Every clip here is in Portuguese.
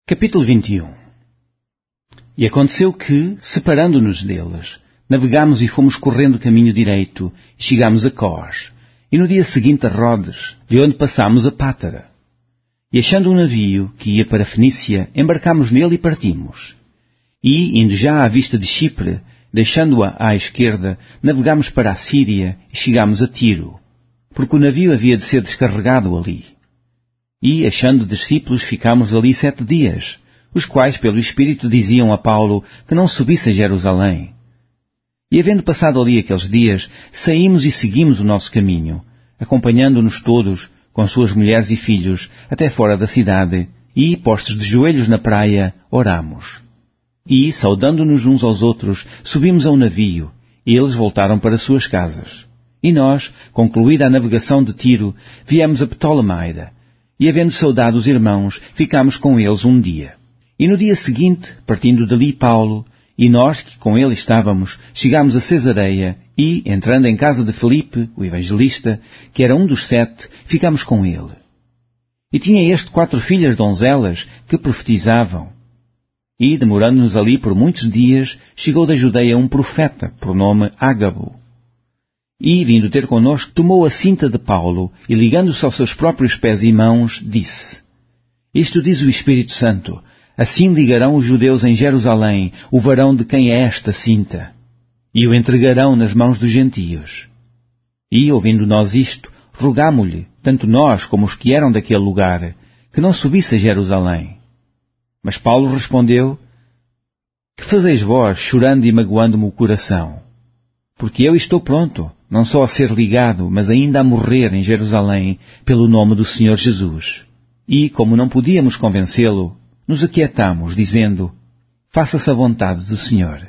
Capítulo 21. E aconteceu que, separando-nos deles, navegámos e fomos correndo caminho direito, e chegámos a Cós, e no dia seguinte a Rodes, de onde passámos a Pátara. E achando um navio que ia para Fenícia, embarcámos nele e partimos. E, indo já à vista de Chipre, deixando-a à esquerda, navegámos para a Síria e chegámos a Tiro, porque o navio havia de ser descarregado ali. E, achando discípulos, ficámos ali 7 dias, os quais pelo Espírito diziam a Paulo que não subisse a Jerusalém. E havendo passado ali aqueles dias, saímos e seguimos o nosso caminho, acompanhando-nos todos, com suas mulheres e filhos, até fora da cidade, e, postos de joelhos na praia, oramos. E, saudando-nos uns aos outros, subimos ao navio, e eles voltaram para suas casas. E nós, concluída a navegação de Tiro, viemos a Ptolemaida, e havendo saudado os irmãos, ficámos com eles um dia. E no dia seguinte, partindo dali Paulo, e nós que com ele estávamos, chegámos a Cesareia, e, entrando em casa de Filipe, o evangelista, que era um dos 7, ficámos com ele. E tinha este 4 filhas donzelas, que profetizavam. E, demorando-nos ali por muitos dias, chegou da Judeia um profeta, por nome Ágabo. E, vindo ter connosco, tomou a cinta de Paulo, e ligando-se aos seus próprios pés e mãos, disse: Isto diz o Espírito Santo, assim ligarão os judeus em Jerusalém o varão de quem é esta cinta, e o entregarão nas mãos dos gentios. E, ouvindo nós isto, rogámo-lhe, tanto nós como os que eram daquele lugar, que não subisse a Jerusalém. Mas Paulo respondeu: Que fazeis vós, chorando e magoando-me o coração? Porque eu estou pronto, não só a ser ligado, mas ainda a morrer em Jerusalém, pelo nome do Senhor Jesus. E, como não podíamos convencê-lo, nos aquietámos, dizendo: Faça-se a vontade do Senhor.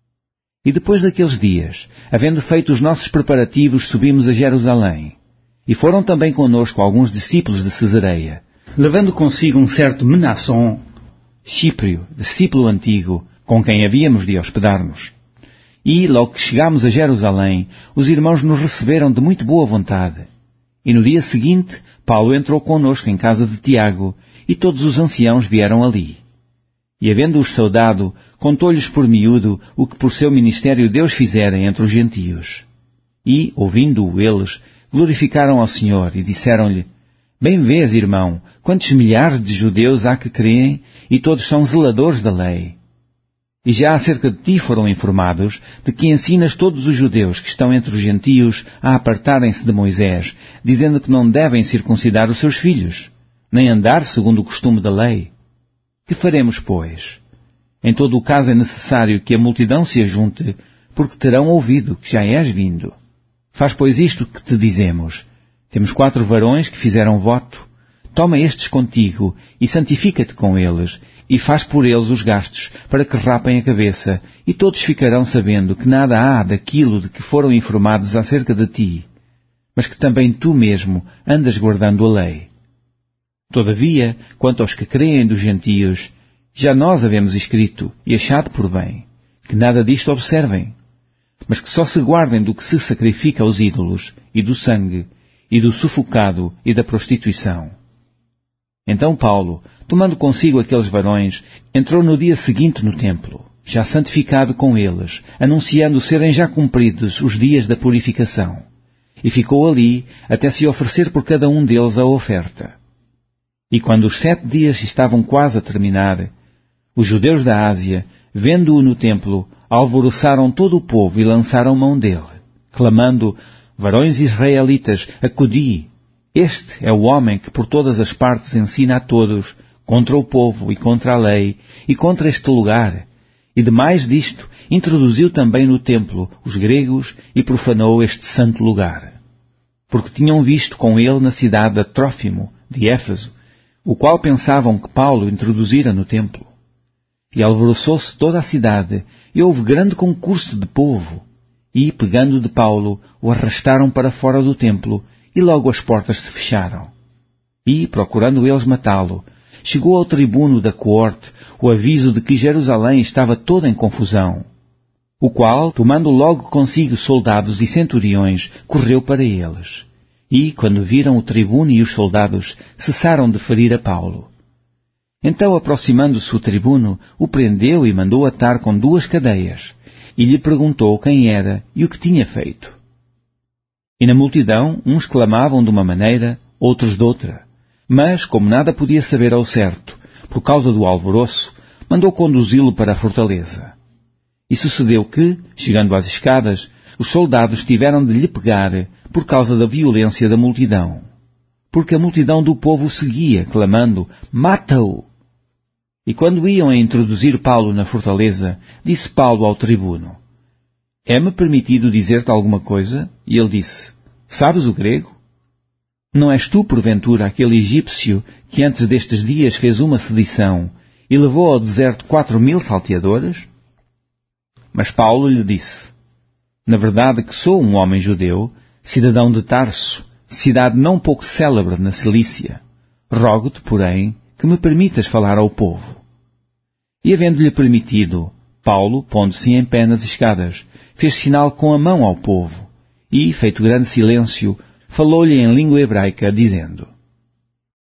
E depois daqueles dias, havendo feito os nossos preparativos, subimos a Jerusalém. E foram também conosco alguns discípulos de Cesareia, levando consigo um certo Menasson, Chíprio, discípulo antigo, com quem havíamos de hospedar-nos. E, logo que chegámos a Jerusalém, os irmãos nos receberam de muito boa vontade. E no dia seguinte, Paulo entrou conosco em casa de Tiago, e todos os anciãos vieram ali. E, havendo-os saudado, contou-lhes por miúdo o que por seu ministério Deus fizera entre os gentios. E, ouvindo-o eles, glorificaram ao Senhor e disseram-lhe: Bem vês, irmão, quantos milhares de judeus há que creem, e todos são zeladores da lei. E já acerca de ti foram informados de que ensinas todos os judeus que estão entre os gentios a apartarem-se de Moisés, dizendo que não devem circuncidar os seus filhos, nem andar segundo o costume da lei. Que faremos, pois? Em todo o caso é necessário que a multidão se ajunte, porque terão ouvido que já és vindo. Faz, pois, isto que te dizemos. Temos 4 varões que fizeram voto. Toma estes contigo e santifica-te com eles, e faz por eles os gastos, para que rapem a cabeça, e todos ficarão sabendo que nada há daquilo de que foram informados acerca de ti, mas que também tu mesmo andas guardando a lei. Todavia, quanto aos que creem dos gentios, já nós havemos escrito, e achado por bem, que nada disto observem, mas que só se guardem do que se sacrifica aos ídolos, e do sangue, e do sufocado, e da prostituição. Então Paulo, tomando consigo aqueles varões, entrou no dia seguinte no templo, já santificado com eles, anunciando serem já cumpridos os dias da purificação, e ficou ali até se oferecer por cada um deles a oferta. E quando os 7 dias estavam quase a terminar, os judeus da Ásia, vendo-o no templo, alvoroçaram todo o povo e lançaram mão dele, clamando: Varões israelitas, acudi! Este é o homem que por todas as partes ensina a todos, contra o povo e contra a lei, e contra este lugar. E demais disto, introduziu também no templo os gregos e profanou este santo lugar. Porque tinham visto com ele na cidade a Trófimo, de Éfeso, o qual pensavam que Paulo introduzira no templo. E alvoroçou-se toda a cidade, e houve grande concurso de povo. E, pegando de Paulo, o arrastaram para fora do templo, e logo as portas se fecharam. E, procurando eles matá-lo, chegou ao tribuno da coorte o aviso de que Jerusalém estava toda em confusão, o qual, tomando logo consigo soldados e centuriões, correu para eles. E, quando viram o tribuno e os soldados, cessaram de ferir a Paulo. Então, aproximando-se o tribuno, o prendeu e mandou atar com 2 cadeias, e lhe perguntou quem era e o que tinha feito. E na multidão, uns clamavam de uma maneira, outros de outra. Mas, como nada podia saber ao certo, por causa do alvoroço, mandou conduzi-lo para a fortaleza. E sucedeu que, chegando às escadas, os soldados tiveram de lhe pegar por causa da violência da multidão. Porque a multidão do povo o seguia, clamando, "Mata-o!" E quando iam a introduzir Paulo na fortaleza, disse Paulo ao tribuno, "É-me permitido dizer-te alguma coisa?" E ele disse, "Sabes o grego? Não és tu, porventura, aquele egípcio que antes destes dias fez uma sedição e levou ao deserto 4.000 salteadores?" Mas Paulo lhe disse, "Na verdade que sou um homem judeu, cidadão de Tarso, cidade não pouco célebre na Cilícia. Rogo-te, porém, que me permitas falar ao povo." E havendo-lhe permitido, Paulo, pondo-se em pé nas escadas, fez sinal com a mão ao povo, e, feito grande silêncio, falou-lhe em língua hebraica, dizendo,